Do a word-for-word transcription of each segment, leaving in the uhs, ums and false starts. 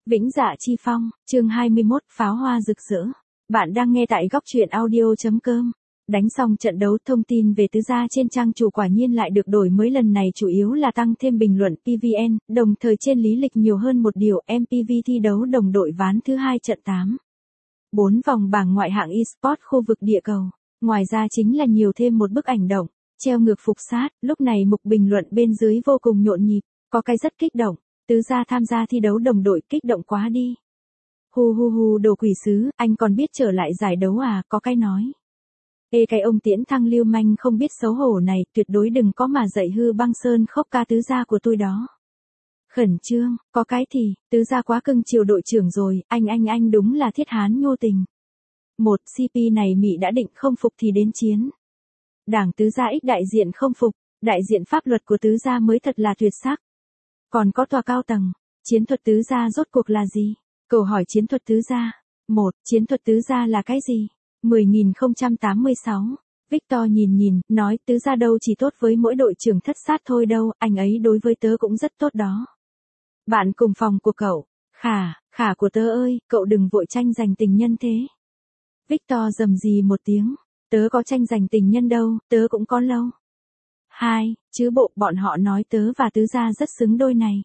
Vĩnh Dạ Chi Phong, chương hai mươi mốt, pháo hoa rực rỡ. Bạn đang nghe tại góc truyện audio chấm com. Đánh xong trận đấu, thông tin về tứ gia trên trang chủ quả nhiên lại được đổi mới, lần này chủ yếu là tăng thêm bình luận pê vê en, đồng thời trên lý lịch nhiều hơn một điều em pê vê thi đấu đồng đội ván thứ hai trận tám. bốn vòng bảng ngoại hạng eSports khu vực địa cầu. Ngoài ra chính là nhiều thêm một bức ảnh động, treo ngược phục sát, lúc này mục bình luận bên dưới vô cùng nhộn nhịp, có cái rất kích động. Tứ gia tham gia thi đấu đồng đội, kích động quá đi. Hu hu hu, đồ quỷ sứ, anh còn biết trở lại giải đấu à, có cái nói. Ê cái ông tiễn thăng lưu manh không biết xấu hổ này, tuyệt đối đừng có mà dạy hư băng sơn khốc ca tứ gia của tôi đó. Khẩn trương, có cái thì, tứ gia quá cưng chiều đội trưởng rồi, anh anh anh đúng là thiết hán nhô tình. Một, xê pê này Mỹ đã định không phục thì đến chiến. Đảng tứ gia ích đại diện không phục, đại diện pháp luật của tứ gia mới thật là tuyệt sắc. Còn có tòa cao tầng, chiến thuật tứ gia rốt cuộc là gì? Câu hỏi chiến thuật tứ gia. Một, chiến thuật tứ gia là cái gì? mười nghìn không trăm tám mươi sáu. Victor nhìn nhìn, nói tứ gia đâu chỉ tốt với mỗi đội trưởng thất sát thôi đâu, anh ấy đối với tớ cũng rất tốt đó. Bạn cùng phòng của cậu, Khả, Khả của tớ ơi, cậu đừng vội tranh giành tình nhân thế. Victor rầm rì một tiếng, tớ có tranh giành tình nhân đâu, tớ cũng có lâu. Hai, chứ bộ bọn họ nói tớ và tứ gia rất xứng đôi này.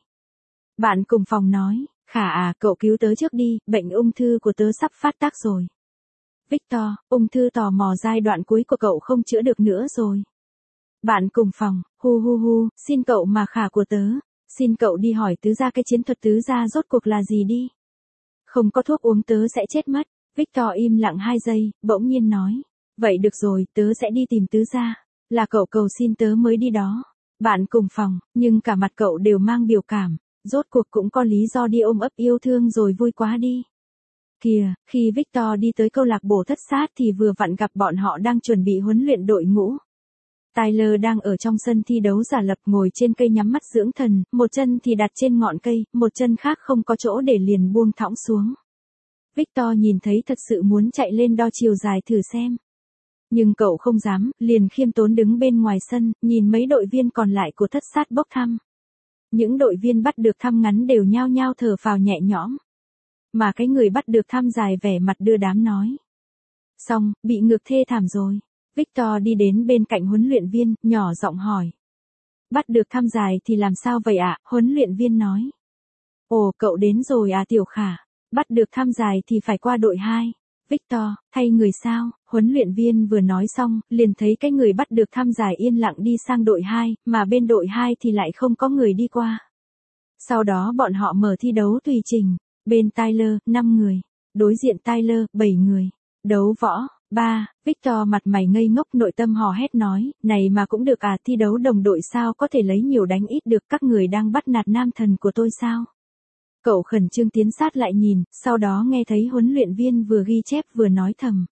Bạn cùng phòng nói, Khả à, cậu cứu tớ trước đi, bệnh ung thư của tớ sắp phát tác rồi. Victor, ung thư tò mò giai đoạn cuối của cậu không chữa được nữa rồi. Bạn cùng phòng, hu hu hu, xin cậu mà Khả của tớ, xin cậu đi hỏi tứ gia cái chiến thuật tứ gia rốt cuộc là gì đi. Không có thuốc uống tớ sẽ chết mất. Victor im lặng hai giây, bỗng nhiên nói, vậy được rồi, tớ sẽ đi tìm tứ gia. Là cậu cầu xin tớ mới đi đó. Bạn cùng phòng, nhưng cả mặt cậu đều mang biểu cảm, rốt cuộc cũng có lý do đi ôm ấp yêu thương rồi, vui quá đi. Kìa, khi Victor đi tới câu lạc bộ thất sát thì vừa vặn gặp bọn họ đang chuẩn bị huấn luyện đội ngũ. Tyler đang ở trong sân thi đấu giả lập ngồi trên cây nhắm mắt dưỡng thần, một chân thì đặt trên ngọn cây, một chân khác không có chỗ để liền buông thõng xuống. Victor nhìn thấy thật sự muốn chạy lên đo chiều dài thử xem. Nhưng cậu không dám, liền khiêm tốn đứng bên ngoài sân, nhìn mấy đội viên còn lại của thất sát bốc thăm. Những đội viên bắt được thăm ngắn đều nhao nhao thở phào nhẹ nhõm. Mà cái người bắt được thăm dài vẻ mặt đưa đám nói. Xong, bị ngược thê thảm rồi. Victor đi đến bên cạnh huấn luyện viên, nhỏ giọng hỏi. Bắt được thăm dài thì làm sao vậy ạ? Huấn luyện viên nói. Ồ, cậu đến rồi à Tiểu Khả. Bắt được thăm dài thì phải qua đội hai. Victor, thay người sao? Huấn luyện viên vừa nói xong, liền thấy cái người bắt được thăm giải yên lặng đi sang đội hai, mà bên đội hai thì lại không có người đi qua. Sau đó bọn họ mở thi đấu tùy trình. Bên Tyler, năm người. Đối diện Tyler, bảy người. Đấu võ, ba. Victor mặt mày ngây ngốc, nội tâm hò hét nói, này mà cũng được à, thi đấu đồng đội sao có thể lấy nhiều đánh ít được, các người đang bắt nạt nam thần của tôi sao? Cậu khẩn trương tiến sát lại nhìn, sau đó nghe thấy huấn luyện viên vừa ghi chép vừa nói thầm.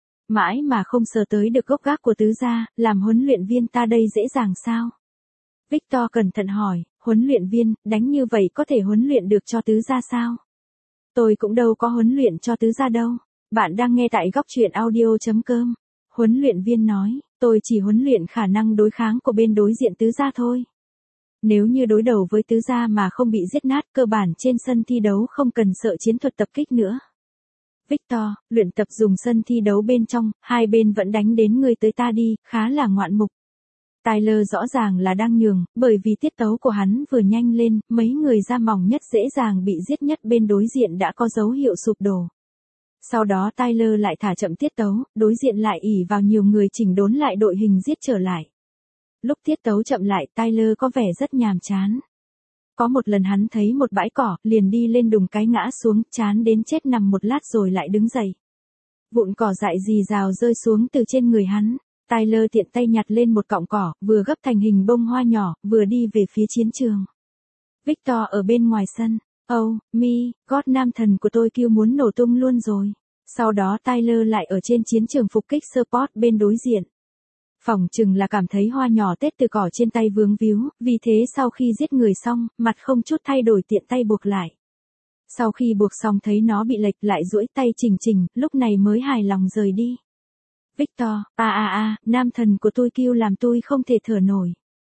Mãi mà không sờ tới được gốc gác của tứ gia, làm huấn luyện viên ta đây dễ dàng sao? Victor cẩn thận hỏi, huấn luyện viên, đánh như vậy có thể huấn luyện được cho tứ gia sao? Tôi cũng đâu có huấn luyện cho tứ gia đâu. Bạn đang nghe tại góc truyện audio chấm com. Huấn luyện viên nói, tôi chỉ huấn luyện khả năng đối kháng của bên đối diện tứ gia thôi. Nếu như đối đầu với tứ gia mà không bị giết nát, cơ bản trên sân thi đấu không cần sợ chiến thuật tập kích nữa. Victor, luyện tập dùng sân thi đấu bên trong, hai bên vẫn đánh đến người tới ta đi, khá là ngoạn mục. Tyler rõ ràng là đang nhường, bởi vì tiết tấu của hắn vừa nhanh lên, mấy người da mỏng nhất dễ dàng bị giết nhất bên đối diện đã có dấu hiệu sụp đổ. Sau đó Tyler lại thả chậm tiết tấu, đối diện lại ỷ vào nhiều người chỉnh đốn lại đội hình giết trở lại. Lúc tiết tấu chậm lại, Tyler có vẻ rất nhàm chán. Có một lần hắn thấy một bãi cỏ, liền đi lên đùng cái ngã xuống, chán đến chết nằm một lát rồi lại đứng dậy. Vụn cỏ dại rì rào rơi xuống từ trên người hắn. Tyler tiện tay nhặt lên một cọng cỏ, vừa gấp thành hình bông hoa nhỏ, vừa đi về phía chiến trường. Victor ở bên ngoài sân. Oh, mi, God nam thần của tôi kêu muốn nổ tung luôn rồi. Sau đó Tyler lại ở trên chiến trường phục kích support bên đối diện. Phỏng chừng là cảm thấy hoa nhỏ tết từ cỏ trên tay vướng víu, vì thế sau khi giết người xong, mặt không chút thay đổi tiện tay buộc lại. Sau khi buộc xong thấy nó bị lệch lại duỗi tay chỉnh chỉnh, lúc này mới hài lòng rời đi. Victor, a a a, nam thần của tôi kêu làm tôi không thể thở nổi.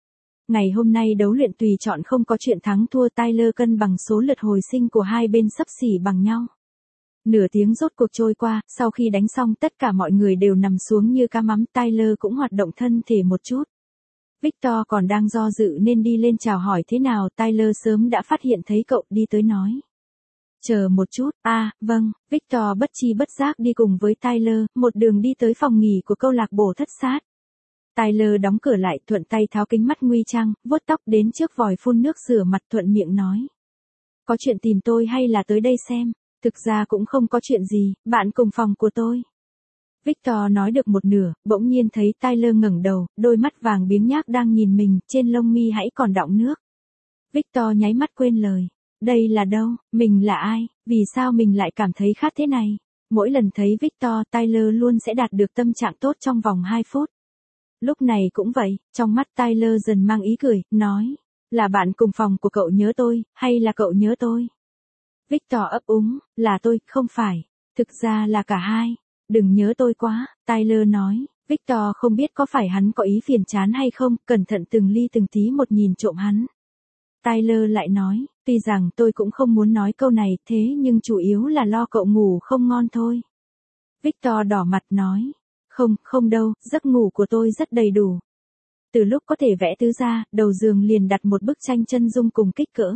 Ngày hôm nay đấu luyện tùy chọn không có chuyện thắng thua, Tyler cân bằng số lượt hồi sinh của hai bên xấp xỉ bằng nhau. Nửa tiếng rốt cuộc trôi qua, sau khi đánh xong tất cả mọi người đều nằm xuống như cá mắm, Tyler cũng hoạt động thân thể một chút. Victor còn đang do dự nên đi lên chào hỏi thế nào, Tyler sớm đã phát hiện thấy cậu, đi tới nói. Chờ một chút, a à, vâng, Victor bất chi bất giác đi cùng với Tyler, một đường đi tới phòng nghỉ của câu lạc bộ thất sát. Tyler đóng cửa lại, thuận tay tháo kính mắt nguy trang, vuốt tóc đến trước vòi phun nước rửa mặt, thuận miệng nói. Có chuyện tìm tôi hay là tới đây xem? Thực ra cũng không có chuyện gì, bạn cùng phòng của tôi. Victor nói được một nửa, bỗng nhiên thấy Tyler ngẩng đầu, đôi mắt vàng biếng nhác đang nhìn mình, trên lông mi hãy còn đọng nước. Victor nháy mắt quên lời. Đây là đâu, mình là ai, vì sao mình lại cảm thấy khác thế này? Mỗi lần thấy Victor, Tyler luôn sẽ đạt được tâm trạng tốt trong vòng hai phút. Lúc này cũng vậy, trong mắt Tyler dần mang ý cười, nói. Là bạn cùng phòng của cậu nhớ tôi, hay là cậu nhớ tôi? Victor ấp úng, là tôi, không phải. Thực ra là cả hai. Đừng nhớ tôi quá, Tyler nói. Victor không biết có phải hắn có ý phiền chán hay không, cẩn thận từng ly từng tí một nhìn trộm hắn. Tyler lại nói, tuy rằng tôi cũng không muốn nói câu này, thế nhưng chủ yếu là lo cậu ngủ không ngon thôi. Victor đỏ mặt nói, không, không đâu, giấc ngủ của tôi rất đầy đủ. Từ lúc có thể vẽ tứ gia, đầu giường liền đặt một bức tranh chân dung cùng kích cỡ.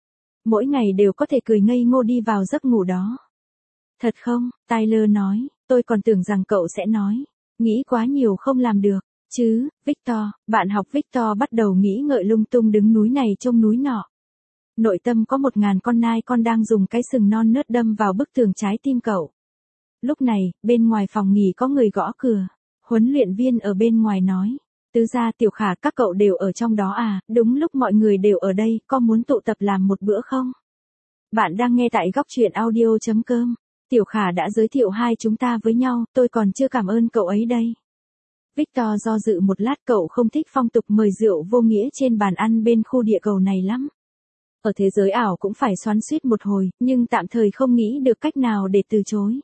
Mỗi ngày đều có thể cười ngây ngô đi vào giấc ngủ đó. Thật không, Tyler nói, tôi còn tưởng rằng cậu sẽ nói, nghĩ quá nhiều không làm được. Chứ, Victor, bạn học Victor bắt đầu nghĩ ngợi lung tung, đứng núi này trông núi nọ. Nội tâm có một ngàn con nai con đang dùng cái sừng non nớt đâm vào bức tường trái tim cậu. Lúc này, bên ngoài phòng nghỉ có người gõ cửa. Huấn luyện viên ở bên ngoài nói. Tứ gia, Tiểu Khả, các cậu đều ở trong đó à, đúng lúc mọi người đều ở đây, có muốn tụ tập làm một bữa không? Bạn đang nghe tại góc truyện audio chấm com. Tiểu Khả đã giới thiệu hai chúng ta với nhau, tôi còn chưa cảm ơn cậu ấy đây. Victor do dự một lát, cậu không thích phong tục mời rượu vô nghĩa trên bàn ăn bên khu địa cầu này lắm. Ở thế giới ảo cũng phải xoắn xuýt một hồi, nhưng tạm thời không nghĩ được cách nào để từ chối.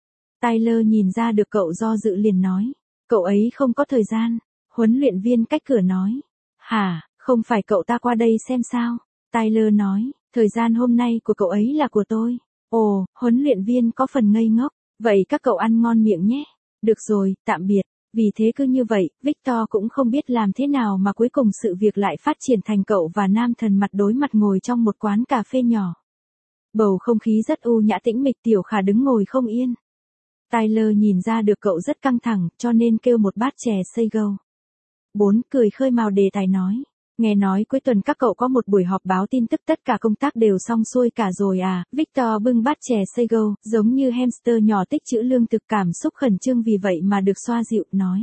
Tyler nhìn ra được cậu do dự liền nói, cậu ấy không có thời gian. Huấn luyện viên cách cửa nói, hả, không phải cậu ta qua đây xem sao? Tyler nói, thời gian hôm nay của cậu ấy là của tôi. Ồ, huấn luyện viên có phần ngây ngốc, vậy các cậu ăn ngon miệng nhé. Được rồi, tạm biệt. Vì thế cứ như vậy, Victor cũng không biết làm thế nào mà cuối cùng sự việc lại phát triển thành cậu và nam thần mặt đối mặt ngồi trong một quán cà phê nhỏ. Bầu không khí rất u nhã tĩnh mịch, Tiểu Khả đứng ngồi không yên. Tyler nhìn ra được cậu rất căng thẳng, cho nên kêu một bát chè Saigo. Bốn, cười khơi mào đề tài nói. Nghe nói cuối tuần các cậu có một buổi họp báo tin tức, tất cả công tác đều xong xuôi cả rồi à? Victor bưng bát chè Saigo, giống như hamster nhỏ tích trữ lương thực, cảm xúc khẩn trương vì vậy mà được xoa dịu, nói.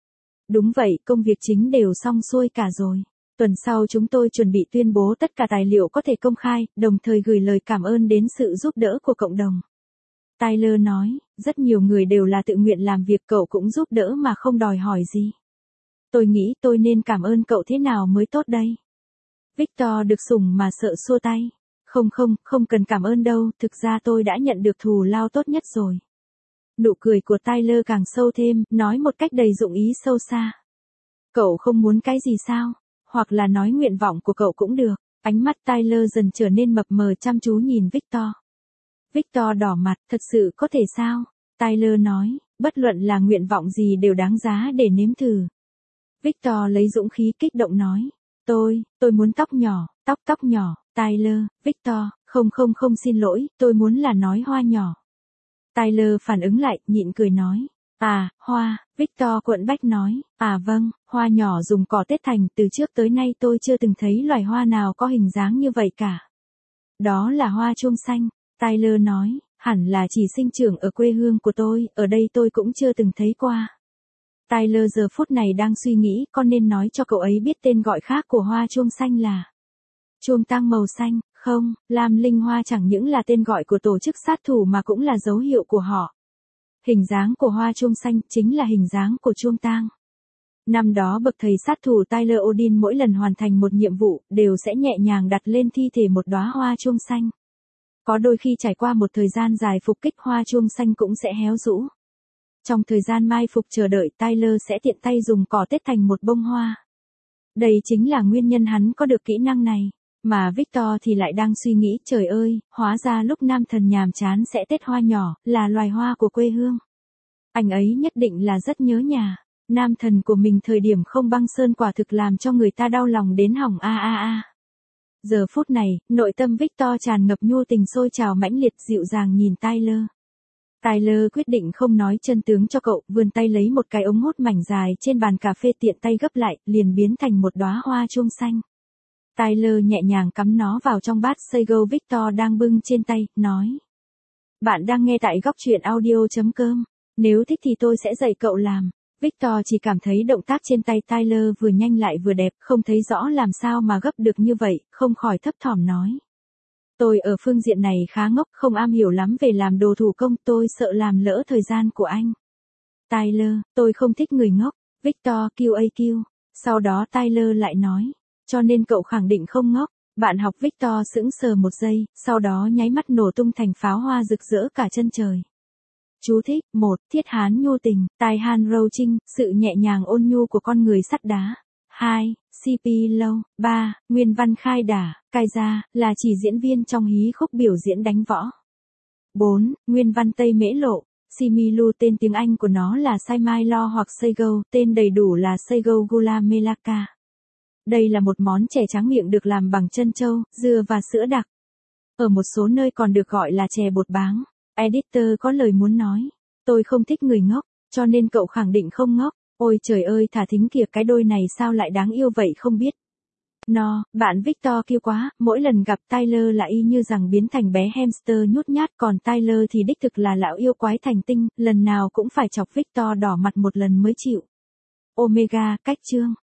Đúng vậy, công việc chính đều xong xuôi cả rồi. Tuần sau chúng tôi chuẩn bị tuyên bố tất cả tài liệu có thể công khai, đồng thời gửi lời cảm ơn đến sự giúp đỡ của cộng đồng. Tyler nói, rất nhiều người đều là tự nguyện làm việc, cậu cũng giúp đỡ mà không đòi hỏi gì. Tôi nghĩ tôi nên cảm ơn cậu thế nào mới tốt đây? Victor được sủng mà sợ xua tay. Không không, không cần cảm ơn đâu, thực ra tôi đã nhận được thù lao tốt nhất rồi. Nụ cười của Tyler càng sâu thêm, nói một cách đầy dụng ý sâu xa. Cậu không muốn cái gì sao? Hoặc là nói nguyện vọng của cậu cũng được. Ánh mắt Tyler dần trở nên mập mờ chăm chú nhìn Victor. Victor đỏ mặt, thật sự có thể sao? Tyler nói, bất luận là nguyện vọng gì đều đáng giá để nếm thử. Victor lấy dũng khí kích động nói, tôi, tôi muốn tóc nhỏ, tóc tóc nhỏ, Tyler, Victor, không không không xin lỗi, tôi muốn là nói hoa nhỏ. Tyler phản ứng lại, nhịn cười nói, à, hoa, Victor cuộn bách nói, à vâng, hoa nhỏ dùng cỏ tết thành, từ trước tới nay tôi chưa từng thấy loài hoa nào có hình dáng như vậy cả. Đó là hoa chuông xanh, Tyler nói, hẳn là chỉ sinh trưởng ở quê hương của tôi, ở đây tôi cũng chưa từng thấy qua. Tyler giờ phút này đang suy nghĩ con nên nói cho cậu ấy biết tên gọi khác của hoa chuông xanh là chuông tang màu xanh, không, lam linh hoa chẳng những là tên gọi của tổ chức sát thủ mà cũng là dấu hiệu của họ. Hình dáng của hoa chuông xanh chính là hình dáng của chuông tang. Năm đó bậc thầy sát thủ Tyler Odin mỗi lần hoàn thành một nhiệm vụ đều sẽ nhẹ nhàng đặt lên thi thể một đóa hoa chuông xanh. Có đôi khi trải qua một thời gian dài phục kích, hoa chuông xanh cũng sẽ héo rũ. Trong thời gian mai phục chờ đợi, Tyler sẽ tiện tay dùng cỏ tết thành một bông hoa. Đây chính là nguyên nhân hắn có được kỹ năng này. Mà Victor thì lại đang suy nghĩ, trời ơi, hóa ra lúc nam thần nhàm chán sẽ tết hoa nhỏ, là loài hoa của quê hương. Anh ấy nhất định là rất nhớ nhà. Nam thần của mình thời điểm không băng sơn quả thực làm cho người ta đau lòng đến hỏng a a a. Giờ phút này, nội tâm Victor tràn ngập nhu tình sôi trào mãnh liệt dịu dàng nhìn Tyler. Tyler quyết định không nói chân tướng cho cậu, vươn tay lấy một cái ống hút mảnh dài trên bàn cà phê tiện tay gấp lại, liền biến thành một đóa hoa chuông xanh. Tyler nhẹ nhàng cắm nó vào trong bát sago Victor đang bưng trên tay, nói. Bạn đang nghe tại góc truyện audio chấm com. Nếu thích thì tôi sẽ dạy cậu làm. Victor chỉ cảm thấy động tác trên tay Tyler vừa nhanh lại vừa đẹp, không thấy rõ làm sao mà gấp được như vậy, không khỏi thấp thỏm nói. Tôi ở phương diện này khá ngốc, không am hiểu lắm về làm đồ thủ công, tôi sợ làm lỡ thời gian của anh. Tyler, tôi không thích người ngốc. Victor quy a quy. Sau đó Tyler lại nói. Cho nên cậu khẳng định không ngốc. Bạn học Victor sững sờ một giây, sau đó nháy mắt nổ tung thành pháo hoa rực rỡ cả chân trời. Chú thích, một. Thiết hán nhu tình, tai han râu trinh, sự nhẹ nhàng ôn nhu của con người sắt đá. hai. xê pê lâu. ba. Nguyên văn khai đả, cai ra, là chỉ diễn viên trong hí khúc biểu diễn đánh võ. bốn. Nguyên văn Tây Mễ Lộ. Similu tên tiếng Anh của nó là Saimai Lo hoặc Seigo, tên đầy đủ là Seigo Gula Melaka. Đây là một món chè tráng miệng được làm bằng trân châu, dưa và sữa đặc. Ở một số nơi còn được gọi là chè bột báng. Editor có lời muốn nói. Tôi không thích người ngốc, cho nên cậu khẳng định không ngốc. Ôi trời ơi thả thính kìa, cái đôi này sao lại đáng yêu vậy không biết. No, bạn Victor kêu quá, mỗi lần gặp Tyler là y như rằng biến thành bé hamster nhút nhát, còn Tyler thì đích thực là lão yêu quái thành tinh, lần nào cũng phải chọc Victor đỏ mặt một lần mới chịu. Omega, cách chương.